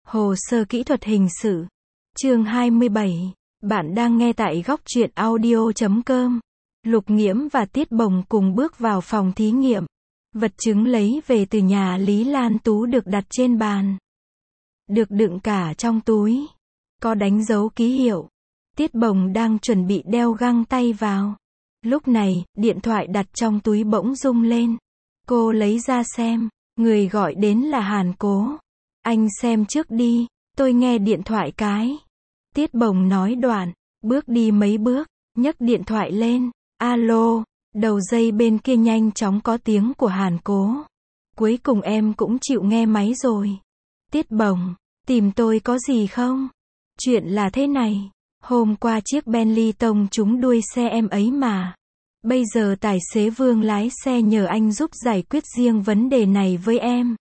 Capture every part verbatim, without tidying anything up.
Hồ sơ kỹ thuật hình sự. Chương hai mươi bảy. Bạn đang nghe tại góc truyện audio chấm com. Lục Nghiễm và Tiết Bồng cùng bước vào phòng thí nghiệm. Vật chứng lấy về từ nhà Lý Lan Tú được đặt trên bàn. Được đựng cả trong túi. Có đánh dấu ký hiệu. Tiết Bồng đang chuẩn bị đeo găng tay vào. Lúc này, điện thoại đặt trong túi bỗng rung lên. Cô lấy ra xem. Người gọi đến là Hàn Cố. Anh xem trước đi, tôi nghe điện thoại cái. Tiết Bồng nói đoạn, bước đi mấy bước, nhấc điện thoại lên. Alo, đầu dây bên kia nhanh chóng có tiếng của Hàn Cố. Cuối cùng em cũng chịu nghe máy rồi. Tiết Bồng, tìm tôi có gì không? Chuyện là thế này, hôm qua chiếc Bentley tông trúng đuôi xe em ấy mà. Bây giờ tài xế Vương lái xe nhờ anh giúp giải quyết riêng vấn đề này với em.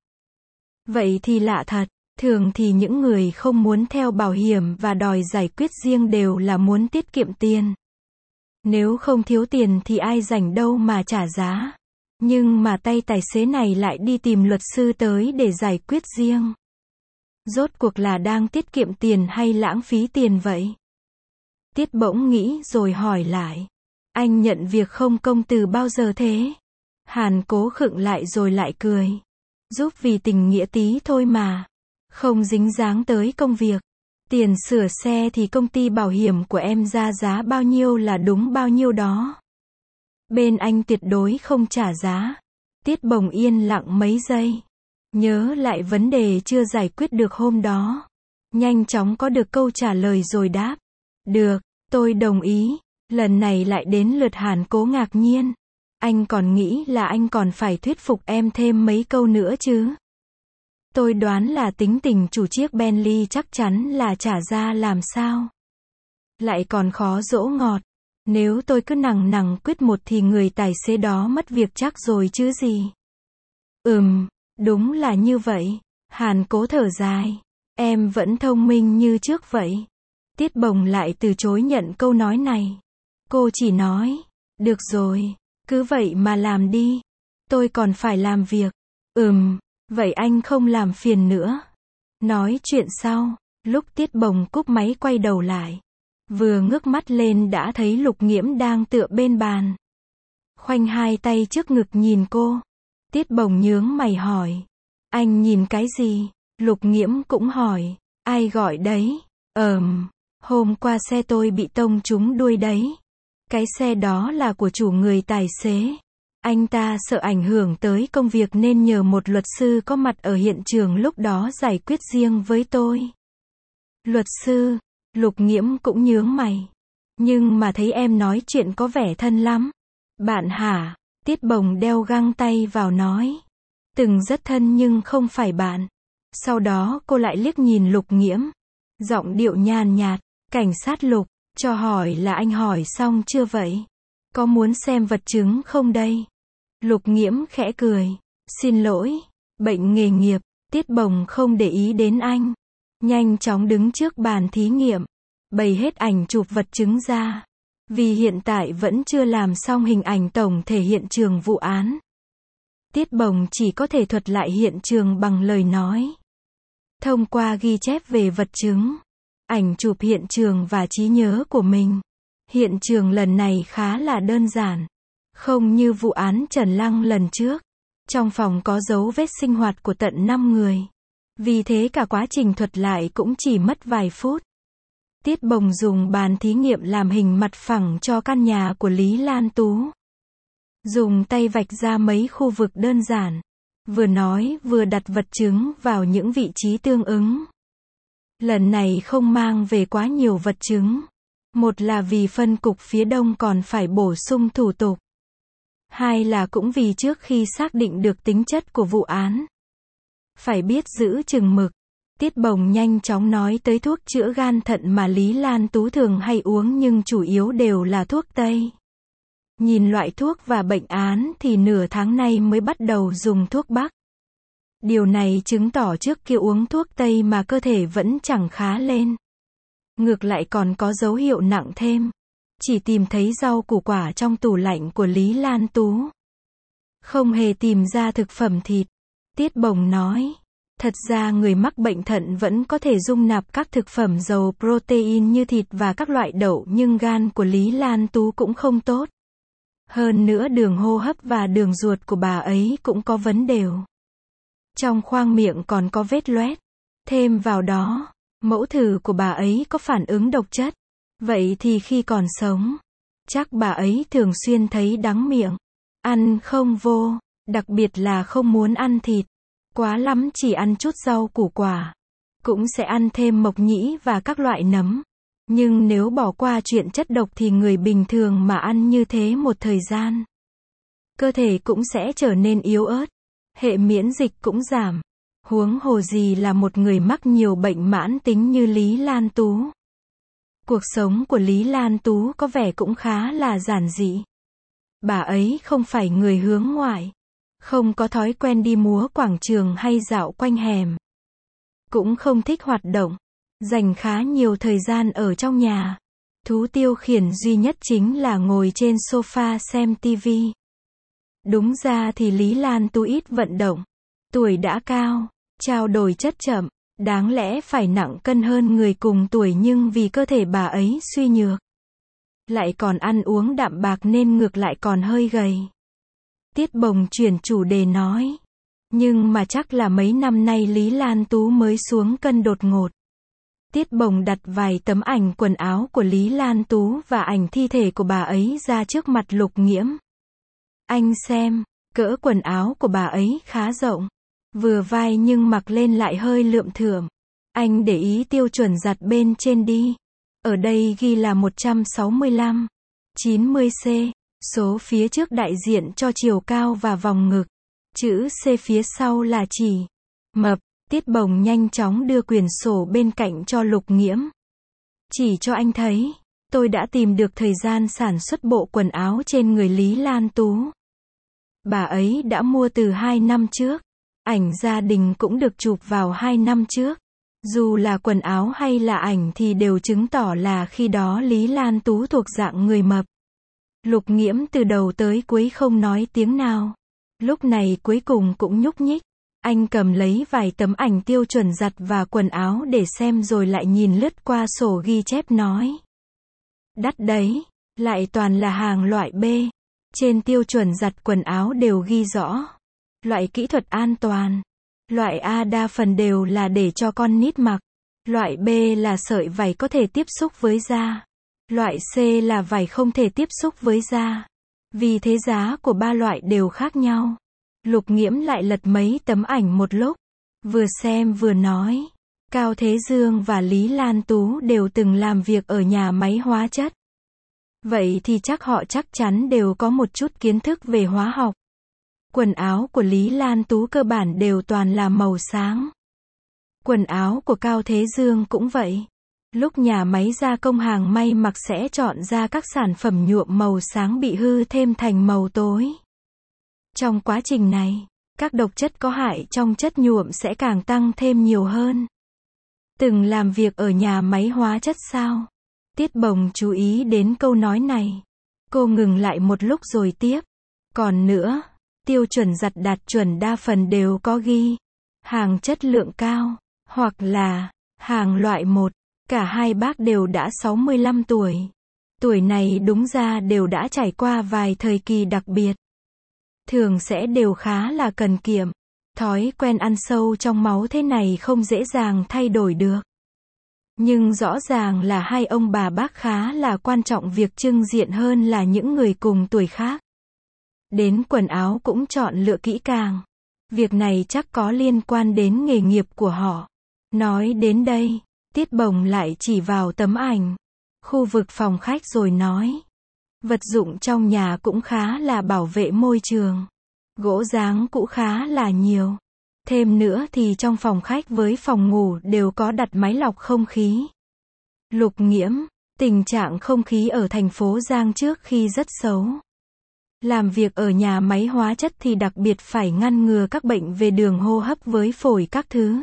Vậy thì lạ thật, thường thì những người không muốn theo bảo hiểm và đòi giải quyết riêng đều là muốn tiết kiệm tiền. Nếu không thiếu tiền thì ai rảnh đâu mà trả giá. Nhưng mà tay tài xế này lại đi tìm luật sư tới để giải quyết riêng. Rốt cuộc là đang tiết kiệm tiền hay lãng phí tiền vậy? Tiết bỗng nghĩ rồi hỏi lại. Anh nhận việc không công từ bao giờ thế? Hàn Cố khựng lại rồi lại cười. Giúp vì tình nghĩa tí thôi mà. Không dính dáng tới công việc. Tiền sửa xe thì công ty bảo hiểm của em ra giá bao nhiêu là đúng bao nhiêu đó. Bên anh tuyệt đối không trả giá. Tiết Bồng yên lặng mấy giây. Nhớ lại vấn đề chưa giải quyết được hôm đó. Nhanh chóng có được câu trả lời rồi đáp. Được, tôi đồng ý. Lần này lại đến lượt Hàn Cố ngạc nhiên. Anh còn nghĩ là anh còn phải thuyết phục em thêm mấy câu nữa chứ. Tôi đoán là tính tình chủ chiếc Bentley chắc chắn là trả ra làm sao. Lại còn khó dỗ ngọt. Nếu tôi cứ nằng nằng quyết một thì người tài xế đó mất việc chắc rồi chứ gì. Ừm, đúng là như vậy. Hàn Cố thở dài. Em vẫn thông minh như trước vậy. Tiết Bồng lại từ chối nhận câu nói này. Cô chỉ nói, được rồi, cứ vậy mà làm đi. Tôi còn phải làm việc. Ừm, vậy anh không làm phiền nữa. Nói chuyện sau, lúc Tiết Bồng cúp máy quay đầu lại. Vừa ngước mắt lên đã thấy Lục Nghiễm đang tựa bên bàn. Khoanh hai tay trước ngực nhìn cô. Tiết Bồng nhướng mày hỏi. Anh nhìn cái gì? Lục Nghiễm cũng hỏi. Ai gọi đấy? Ờm, hôm qua xe tôi bị tông trúng đuôi đấy. Cái xe đó là của chủ người tài xế. Anh ta sợ ảnh hưởng tới công việc nên nhờ một luật sư có mặt ở hiện trường lúc đó giải quyết riêng với tôi. Luật sư? Lục Nghiễm cũng nhướng mày. Nhưng mà thấy em nói chuyện có vẻ thân lắm. Bạn hả? Tiết Bồng đeo găng tay vào nói. Từng rất thân nhưng không phải bạn. Sau đó cô lại liếc nhìn Lục Nghiễm. Giọng điệu nhàn nhạt. Cảnh sát Lục, cho hỏi là anh hỏi xong chưa vậy? Có muốn xem vật chứng không đây? Lục Nghiễm khẽ cười. Xin lỗi, bệnh nghề nghiệp. Tiết Bồng không để ý đến anh. Nhanh chóng đứng trước bàn thí nghiệm. Bày hết ảnh chụp vật chứng ra. Vì hiện tại vẫn chưa làm xong hình ảnh tổng thể hiện trường vụ án. Tiết Bồng chỉ có thể thuật lại hiện trường bằng lời nói. Thông qua ghi chép về vật chứng, ảnh chụp hiện trường và trí nhớ của mình. Hiện trường lần này khá là đơn giản. Không như vụ án Trần Lăng lần trước. Trong phòng có dấu vết sinh hoạt của tận năm người. Vì thế cả quá trình thuật lại cũng chỉ mất vài phút. Tiết Bồng dùng bàn thí nghiệm làm hình mặt phẳng cho căn nhà của Lý Lan Tú. Dùng tay vạch ra mấy khu vực đơn giản. Vừa nói vừa đặt vật chứng vào những vị trí tương ứng. Lần này không mang về quá nhiều vật chứng. Một là vì phân cục phía đông còn phải bổ sung thủ tục. Hai là cũng vì trước khi xác định được tính chất của vụ án, phải biết giữ chừng mực. Tiết Bồng nhanh chóng nói tới thuốc chữa gan thận mà Lý Lan Tú thường hay uống nhưng chủ yếu đều là thuốc Tây. Nhìn loại thuốc và bệnh án thì nửa tháng nay mới bắt đầu dùng thuốc Bắc. Điều này chứng tỏ trước kia uống thuốc Tây mà cơ thể vẫn chẳng khá lên. Ngược lại còn có dấu hiệu nặng thêm. Chỉ tìm thấy rau củ quả trong tủ lạnh của Lý Lan Tú. Không hề tìm ra thực phẩm thịt. Tiết Bồng nói. Thật ra người mắc bệnh thận vẫn có thể dung nạp các thực phẩm giàu protein như thịt và các loại đậu, nhưng gan của Lý Lan Tú cũng không tốt. Hơn nữa đường hô hấp và đường ruột của bà ấy cũng có vấn đề. Trong khoang miệng còn có vết loét. Thêm vào đó, mẫu thử của bà ấy có phản ứng độc chất. Vậy thì khi còn sống, chắc bà ấy thường xuyên thấy đắng miệng. Ăn không vô, đặc biệt là không muốn ăn thịt. Quá lắm chỉ ăn chút rau củ quả. Cũng sẽ ăn thêm mộc nhĩ và các loại nấm. Nhưng nếu bỏ qua chuyện chất độc thì người bình thường mà ăn như thế một thời gian, cơ thể cũng sẽ trở nên yếu ớt. Hệ miễn dịch cũng giảm. Huống hồ gì là một người mắc nhiều bệnh mãn tính như Lý Lan Tú. Cuộc sống của Lý Lan Tú có vẻ cũng khá là giản dị. Bà ấy không phải người hướng ngoại. Không có thói quen đi múa quảng trường hay dạo quanh hẻm. Cũng không thích hoạt động. Dành khá nhiều thời gian ở trong nhà. Thú tiêu khiển duy nhất chính là ngồi trên sofa xem tivi. Đúng ra thì Lý Lan Tú ít vận động. Tuổi đã cao, trao đổi chất chậm, đáng lẽ phải nặng cân hơn người cùng tuổi, nhưng vì cơ thể bà ấy suy nhược, lại còn ăn uống đạm bạc nên ngược lại còn hơi gầy. Tiết Bồng chuyển chủ đề nói. Nhưng mà chắc là mấy năm nay Lý Lan Tú mới xuống cân đột ngột. Tiết Bồng đặt vài tấm ảnh quần áo của Lý Lan Tú và ảnh thi thể của bà ấy ra trước mặt Lục Nghiễm. Anh xem, cỡ quần áo của bà ấy khá rộng. Vừa vai nhưng mặc lên lại hơi lượm thượm. Anh để ý tiêu chuẩn giặt bên trên đi. Ở đây ghi là một trăm sáu mươi lăm, chín mươi xăng-ti-mét. Số phía trước đại diện cho chiều cao và vòng ngực. Chữ C phía sau là chỉ mập. Tiết Bồng nhanh chóng đưa quyển sổ bên cạnh cho Lục Nghiễm. Chỉ cho anh thấy, tôi đã tìm được thời gian sản xuất bộ quần áo trên người Lý Lan Tú. Bà ấy đã mua từ hai năm trước. Ảnh gia đình cũng được chụp vào hai năm trước. Dù là quần áo hay là ảnh thì đều chứng tỏ là khi đó Lý Lan Tú thuộc dạng người mập. Lục Nghiễm từ đầu tới cuối không nói tiếng nào. Lúc này cuối cùng cũng nhúc nhích. Anh cầm lấy vài tấm ảnh tiêu chuẩn giặt và quần áo để xem rồi lại nhìn lướt qua sổ ghi chép nói. Đắt đấy, lại toàn là hàng loại B. Trên tiêu chuẩn giặt quần áo đều ghi rõ. Loại kỹ thuật an toàn. Loại A đa phần đều là để cho con nít mặc. Loại B là sợi vải có thể tiếp xúc với da. Loại C là vải không thể tiếp xúc với da. Vì thế giá của ba loại đều khác nhau. Lục Nghiễm lại lật mấy tấm ảnh một lúc. Vừa xem vừa nói. Cao Thế Dương và Lý Lan Tú đều từng làm việc ở nhà máy hóa chất. Vậy thì chắc họ chắc chắn đều có một chút kiến thức về hóa học. Quần áo của Lý Lan Tú cơ bản đều toàn là màu sáng. Quần áo của Cao Thế Dương cũng vậy. Lúc nhà máy gia công hàng may mặc sẽ chọn ra các sản phẩm nhuộm màu sáng bị hư thêm thành màu tối. Trong quá trình này, các độc chất có hại trong chất nhuộm sẽ càng tăng thêm nhiều hơn. Từng làm việc ở nhà máy hóa chất sao? Tiết Bồng chú ý đến câu nói này. Cô ngừng lại một lúc rồi tiếp. Còn nữa, tiêu chuẩn giặt đạt chuẩn đa phần đều có ghi hàng chất lượng cao, hoặc là hàng loại một. Cả hai bác đều đã sáu mươi lăm tuổi. Tuổi này đúng ra đều đã trải qua vài thời kỳ đặc biệt. Thường sẽ đều khá là cần kiệm. Thói quen ăn sâu trong máu thế này không dễ dàng thay đổi được. Nhưng rõ ràng là hai ông bà bác khá là quan trọng việc trưng diện hơn là những người cùng tuổi khác. Đến quần áo cũng chọn lựa kỹ càng. Việc này chắc có liên quan đến nghề nghiệp của họ. Nói đến đây, Tiết Bồng lại chỉ vào tấm ảnh khu vực phòng khách rồi nói. Vật dụng trong nhà cũng khá là bảo vệ môi trường. Gỗ dáng cũng khá là nhiều. Thêm nữa thì trong phòng khách với phòng ngủ đều có đặt máy lọc không khí. Lục Nghiễm, tình trạng không khí ở thành phố Giang trước khi rất xấu. Làm việc ở nhà máy hóa chất thì đặc biệt phải ngăn ngừa các bệnh về đường hô hấp với phổi các thứ.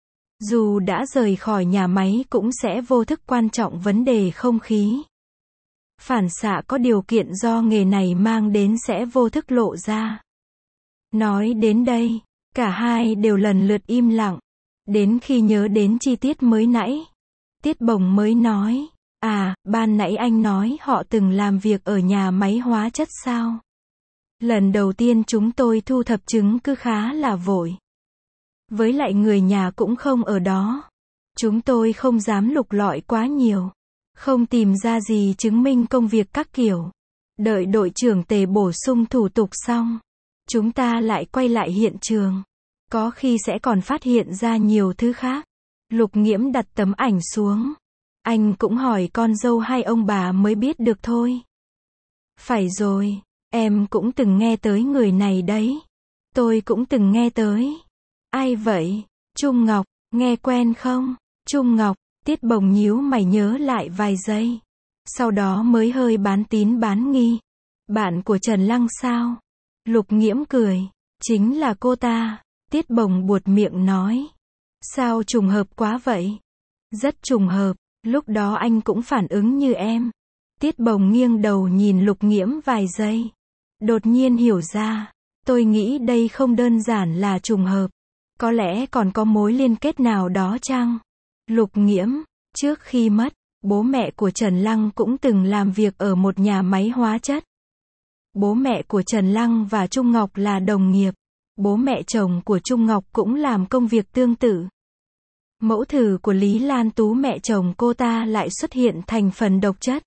Dù đã rời khỏi nhà máy cũng sẽ vô thức quan trọng vấn đề không khí. Phản xạ có điều kiện do nghề này mang đến sẽ vô thức lộ ra. Nói đến đây, Cả hai đều lần lượt im lặng. Đến khi nhớ đến chi tiết mới nãy, Tiết Bồng mới nói, à, ban nãy anh nói họ từng làm việc ở nhà máy hóa chất sao? Lần đầu tiên chúng tôi thu thập chứng cứ khá là vội. Với lại người nhà cũng không ở đó. Chúng tôi không dám lục lọi quá nhiều. Không tìm ra gì chứng minh công việc các kiểu. Đợi đội trưởng Tề bổ sung thủ tục xong, chúng ta lại quay lại hiện trường. Có khi sẽ còn phát hiện ra nhiều thứ khác. Lục Nghiễm đặt tấm ảnh xuống. Anh cũng hỏi con dâu hay ông bà mới biết được thôi. Phải rồi, em cũng từng nghe tới người này đấy. Tôi cũng từng nghe tới. Ai vậy? Trung Ngọc, nghe quen không? Trung Ngọc, Tiết Bồng nhíu mày nhớ lại vài giây. Sau đó mới hơi bán tín bán nghi. Bạn của Trần Lăng sao? Lục Nghiễm cười. Chính là cô ta. Tiết Bồng buột miệng nói. Sao trùng hợp quá vậy? Rất trùng hợp, lúc đó anh cũng phản ứng như em. Tiết Bồng nghiêng đầu nhìn Lục Nghiễm vài giây. Đột nhiên hiểu ra. Tôi nghĩ đây không đơn giản là trùng hợp. Có lẽ còn có mối liên kết nào đó chăng? Lục Nghiễm, trước khi mất, bố mẹ của Trần Lăng cũng từng làm việc ở một nhà máy hóa chất. Bố mẹ của Trần Lăng và Trung Ngọc là đồng nghiệp. Bố mẹ chồng của Trung Ngọc cũng làm công việc tương tự. Mẫu thử của Lý Lan Tú mẹ chồng cô ta lại xuất hiện thành phần độc chất.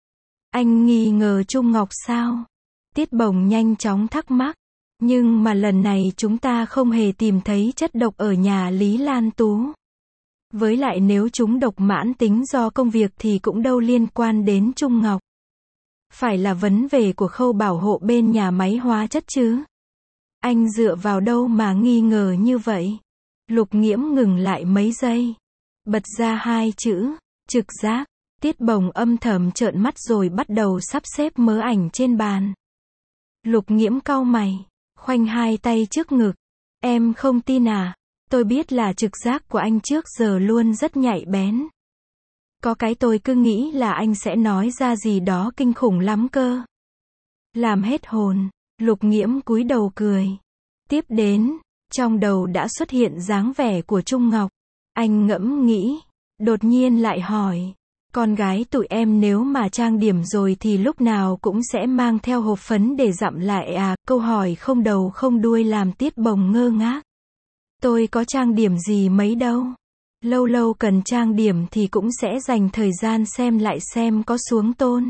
Anh nghi ngờ Trung Ngọc sao? Tiết Bồng nhanh chóng thắc mắc. Nhưng mà lần này chúng ta không hề tìm thấy chất độc ở nhà Lý Lan Tú. Với lại nếu chúng độc mãn tính do công việc thì cũng đâu liên quan đến Trung Ngọc. Phải là vấn đề của khâu bảo hộ bên nhà máy hóa chất chứ. Anh dựa vào đâu mà nghi ngờ như vậy? Lục Nghiễm ngừng lại mấy giây. Bật ra hai chữ, trực giác. Tiết Bồng âm thầm trợn mắt rồi bắt đầu sắp xếp mớ ảnh trên bàn. Lục Nghiễm cau mày, khoanh hai tay trước ngực. Em không tin à? Tôi biết là trực giác của anh trước giờ luôn rất nhạy bén. Có cái tôi cứ nghĩ là anh sẽ nói ra gì đó kinh khủng lắm cơ. Làm hết hồn, Lục Nghiễm cúi đầu cười. Tiếp đến, trong đầu đã xuất hiện dáng vẻ của Trung Ngọc. Anh ngẫm nghĩ, đột nhiên lại hỏi. Con gái tụi em nếu mà trang điểm rồi thì lúc nào cũng sẽ mang theo hộp phấn để dặm lại à? Câu hỏi không đầu không đuôi làm Tiết Bồng ngơ ngác. Tôi có trang điểm gì mấy đâu. Lâu lâu cần trang điểm thì cũng sẽ dành thời gian xem lại xem có xuống tôn.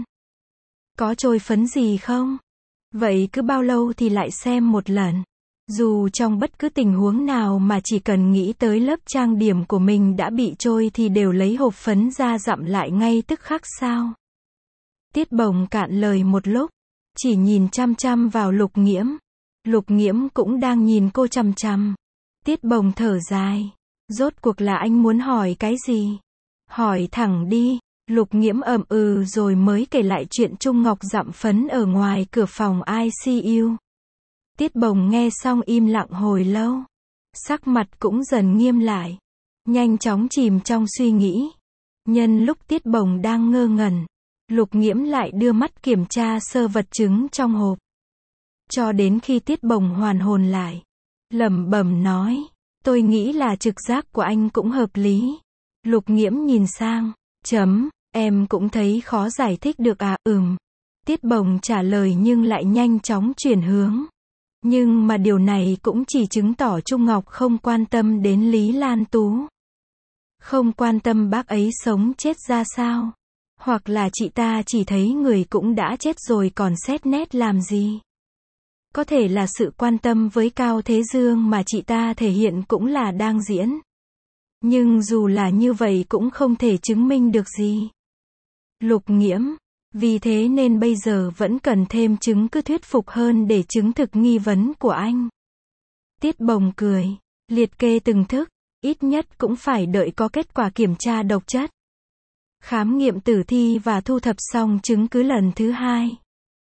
Có trôi phấn gì không? Vậy cứ bao lâu thì lại xem một lần. Dù trong bất cứ tình huống nào mà chỉ cần nghĩ tới lớp trang điểm của mình đã bị trôi thì đều lấy hộp phấn ra dặm lại ngay tức khắc sao? Tiết Bồng cạn lời một lúc, chỉ nhìn chăm chăm vào Lục Nghiễm. Lục Nghiễm cũng đang nhìn cô chằm chằm. Tiết Bồng thở dài. Rốt cuộc là anh muốn hỏi cái gì? Hỏi thẳng đi. Lục Nghiễm ậm ừ rồi mới kể lại chuyện Trung Ngọc dặm phấn ở ngoài cửa phòng i xê u. Tiết Bồng nghe xong im lặng hồi lâu. Sắc mặt cũng dần nghiêm lại. Nhanh chóng chìm trong suy nghĩ. Nhân lúc Tiết Bồng đang ngơ ngẩn, Lục Nghiễm lại đưa mắt kiểm tra sơ vật chứng trong hộp. Cho đến khi Tiết Bồng hoàn hồn lại, lẩm bẩm nói, tôi nghĩ là trực giác của anh cũng hợp lý. Lục Nghiễm nhìn sang, chấm, em cũng thấy khó giải thích được à? Ừm. Tiết Bồng trả lời nhưng lại nhanh chóng chuyển hướng. Nhưng mà điều này cũng chỉ chứng tỏ Trung Ngọc không quan tâm đến Lý Lan Tú. Không quan tâm bác ấy sống chết ra sao. Hoặc là chị ta chỉ thấy người cũng đã chết rồi còn xét nét làm gì. Có thể là sự quan tâm với Cao Thế Dương mà chị ta thể hiện cũng là đang diễn. Nhưng dù là như vậy cũng không thể chứng minh được gì. Lục Nghiễm, vì thế nên bây giờ vẫn cần thêm chứng cứ thuyết phục hơn để chứng thực nghi vấn của anh. Tiết Bồng cười, liệt kê từng thức, ít nhất cũng phải đợi có kết quả kiểm tra độc chất. Khám nghiệm tử thi và thu thập xong chứng cứ lần thứ hai.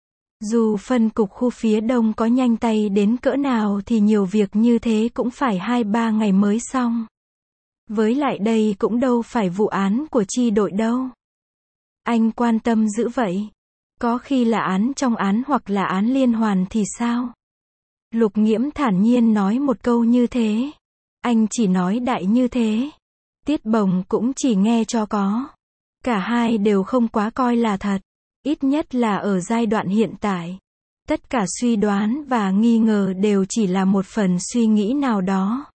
Dù phân cục khu phía đông có nhanh tay đến cỡ nào thì nhiều việc như thế cũng phải hai ba ngày mới xong. Với lại đây cũng đâu phải vụ án của chi đội đâu. Anh quan tâm dữ vậy. Có khi là án trong án hoặc là án liên hoàn thì sao? Lục Nghiễm thản nhiên nói một câu như thế. Anh chỉ nói đại như thế. Tiết Bồng cũng chỉ nghe cho có. Cả hai đều không quá coi là thật. Ít nhất là ở giai đoạn hiện tại. Tất cả suy đoán và nghi ngờ đều chỉ là một phần suy nghĩ nào đó.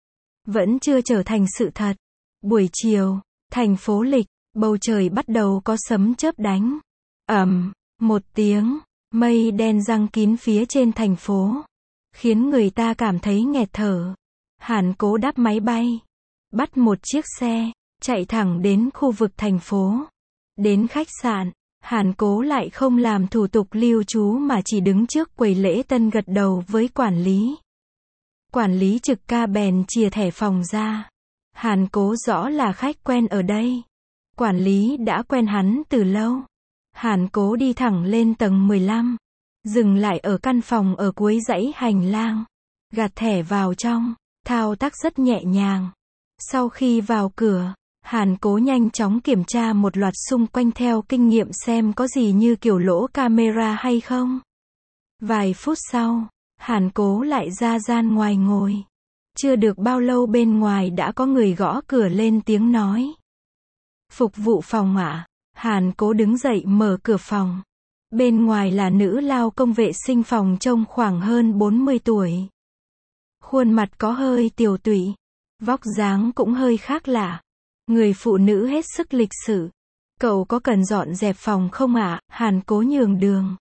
Vẫn chưa trở thành sự thật. Buổi chiều, thành phố Lịch, bầu trời bắt đầu có sấm chớp đánh. Ầm, một tiếng, mây đen giăng kín phía trên thành phố. Khiến người ta cảm thấy nghẹt thở. Hàn Cố đáp máy bay. Bắt một chiếc xe, chạy thẳng đến khu vực thành phố. Đến khách sạn, Hàn Cố lại không làm thủ tục lưu trú mà chỉ đứng trước quầy lễ tân gật đầu với quản lý. Quản lý trực ca bèn chìa thẻ phòng ra. Hàn Cố rõ là khách quen ở đây. Quản lý đã quen hắn từ lâu. Hàn Cố đi thẳng lên tầng mười lăm. Dừng lại ở căn phòng ở cuối dãy hành lang. Gạt thẻ vào trong. Thao tác rất nhẹ nhàng. Sau khi vào cửa, Hàn Cố nhanh chóng kiểm tra một loạt xung quanh theo kinh nghiệm xem có gì như kiểu lỗ camera hay không. Vài phút sau, Hàn Cố lại ra gian ngoài ngồi. Chưa được bao lâu bên ngoài đã có người gõ cửa lên tiếng nói. Phục vụ phòng ạ. Hàn Cố đứng dậy mở cửa phòng. Bên ngoài là nữ lao công vệ sinh phòng trông khoảng hơn bốn mươi tuổi. Khuôn mặt có hơi tiều tụy. Vóc dáng cũng hơi khác lạ. Người phụ nữ hết sức lịch sự. Cậu có cần dọn dẹp phòng không ạ? Hàn Cố nhường đường.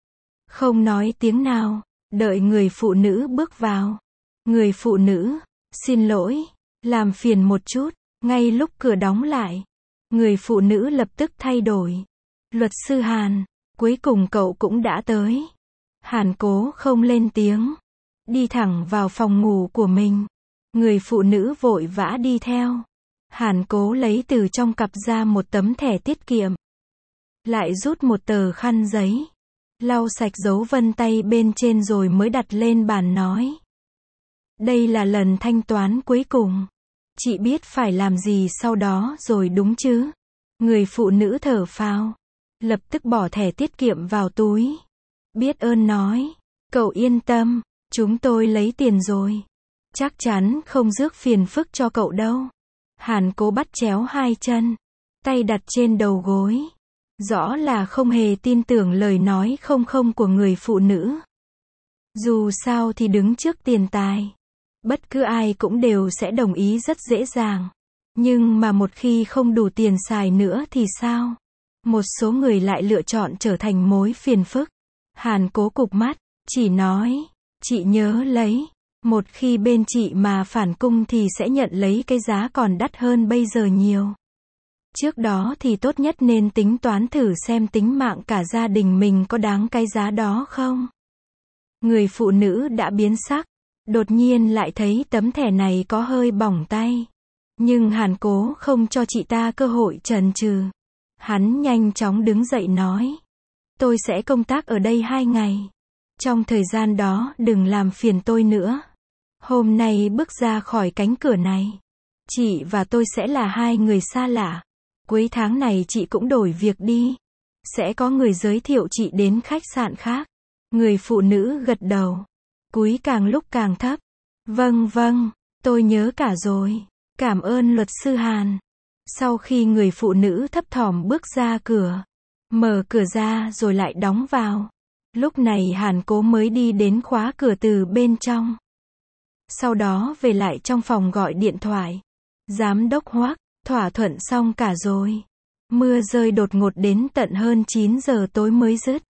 Không nói tiếng nào. Đợi người phụ nữ bước vào. Người phụ nữ, xin lỗi, làm phiền một chút. Ngay lúc cửa đóng lại, người phụ nữ lập tức thay đổi. Luật sư Hàn, cuối cùng cậu cũng đã tới. Hàn Cố không lên tiếng. Đi thẳng vào phòng ngủ của mình. Người phụ nữ vội vã đi theo. Hàn Cố lấy từ trong cặp ra một tấm thẻ tiết kiệm. Lại rút một tờ khăn giấy. Lau sạch dấu vân tay bên trên rồi mới đặt lên bàn nói. Đây là lần thanh toán cuối cùng. Chị biết phải làm gì sau đó rồi đúng chứ? Người phụ nữ thở phào. Lập tức bỏ thẻ tiết kiệm vào túi. Biết ơn nói. Cậu yên tâm, chúng tôi lấy tiền rồi. Chắc chắn không rước phiền phức cho cậu đâu. Hàn Cố bắt chéo hai chân. Tay đặt trên đầu gối. Rõ là không hề tin tưởng lời nói không không của người phụ nữ. Dù sao thì đứng trước tiền tài. Bất cứ ai cũng đều sẽ đồng ý rất dễ dàng. Nhưng mà một khi không đủ tiền xài nữa thì sao? Một số người lại lựa chọn trở thành mối phiền phức. Hàn Cố cụp mắt, chỉ nói, chị nhớ lấy. Một khi bên chị mà phản cung thì sẽ nhận lấy cái giá còn đắt hơn bây giờ nhiều. Trước đó thì tốt nhất nên tính toán thử xem tính mạng cả gia đình mình có đáng cái giá đó không. Người phụ nữ đã biến sắc. Đột nhiên lại thấy tấm thẻ này có hơi bỏng tay. Nhưng Hàn Cố không cho chị ta cơ hội chần chừ. Hắn nhanh chóng đứng dậy nói. Tôi sẽ công tác ở đây hai ngày. Trong thời gian đó đừng làm phiền tôi nữa. Hôm nay bước ra khỏi cánh cửa này. Chị và tôi sẽ là hai người xa lạ. Cuối tháng này chị cũng đổi việc đi. Sẽ có người giới thiệu chị đến khách sạn khác. Người phụ nữ gật đầu. Cúi càng lúc càng thấp. Vâng vâng, tôi nhớ cả rồi. Cảm ơn luật sư Hàn. Sau khi người phụ nữ thấp thỏm bước ra cửa. Mở cửa ra rồi lại đóng vào. Lúc này Hàn Cố mới đi đến khóa cửa từ bên trong. Sau đó về lại trong phòng gọi điện thoại. Giám đốc Hoắc, thỏa thuận xong cả rồi. Mưa rơi đột ngột đến tận hơn chín giờ tối mới dứt.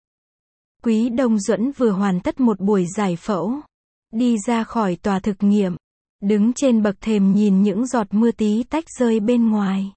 Quý Đông Duẫn vừa hoàn tất một buổi giải phẫu. Đi ra khỏi tòa thực nghiệm. Đứng trên bậc thềm nhìn những giọt mưa tí tách rơi bên ngoài.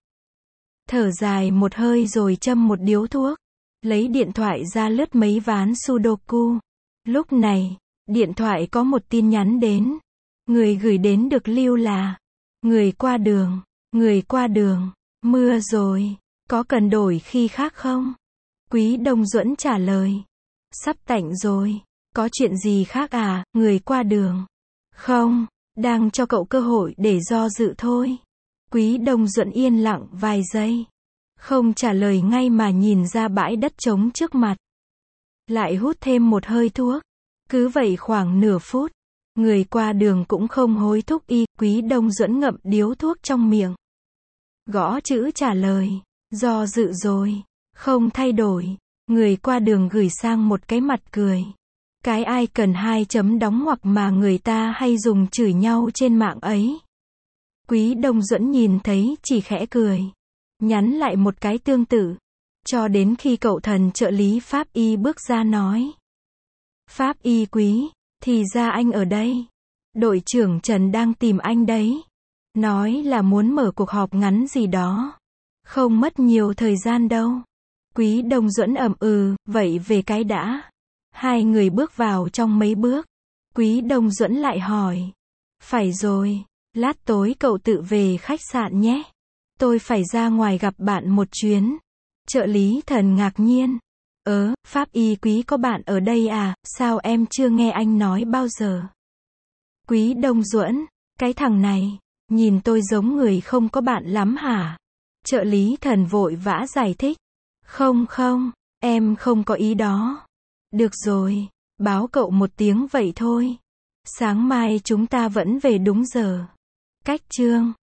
Thở dài một hơi rồi châm một điếu thuốc. Lấy điện thoại ra lướt mấy ván Sudoku. Lúc này, điện thoại có một tin nhắn đến. Người gửi đến được lưu là. Người qua đường, người qua đường, mưa rồi, có cần đổi khi khác không? Quý Đông Duẫn trả lời. Sắp tạnh rồi, có chuyện gì khác à, người qua đường? Không, đang cho cậu cơ hội để do dự thôi. Quý Đông Duẫn yên lặng vài giây. Không trả lời ngay mà nhìn ra bãi đất trống trước mặt. Lại hút thêm một hơi thuốc. Cứ vậy khoảng nửa phút, người qua đường cũng không hối thúc y, Quý Đông Duẫn ngậm điếu thuốc trong miệng. Gõ chữ trả lời, do dự rồi, không thay đổi, người qua đường gửi sang một cái mặt cười. Cái ai cần hai chấm đóng ngoặc mà người ta hay dùng chửi nhau trên mạng ấy. Quý Đông Duẫn nhìn thấy chỉ khẽ cười, nhắn lại một cái tương tự, cho đến khi cậu thần trợ lý pháp y bước ra nói. Pháp y Quý, thì ra anh ở đây. Đội trưởng Trần đang tìm anh đấy. Nói là muốn mở cuộc họp ngắn gì đó. Không mất nhiều thời gian đâu. Quý Đông Duẫn ậm ừ, vậy về cái đã. Hai người bước vào trong mấy bước. Quý Đông Duẫn lại hỏi. Phải rồi, lát tối cậu tự về khách sạn nhé. Tôi phải ra ngoài gặp bạn một chuyến. Trợ lý Thần ngạc nhiên. Ớ, pháp y Quý có bạn ở đây à, sao em chưa nghe anh nói bao giờ? Quý Đông Duẫn, cái thằng này, nhìn tôi giống người không có bạn lắm hả? Trợ lý Thần vội vã giải thích. Không không, em không có ý đó. Được rồi, báo cậu một tiếng vậy thôi. Sáng mai chúng ta vẫn về đúng giờ. Cách chương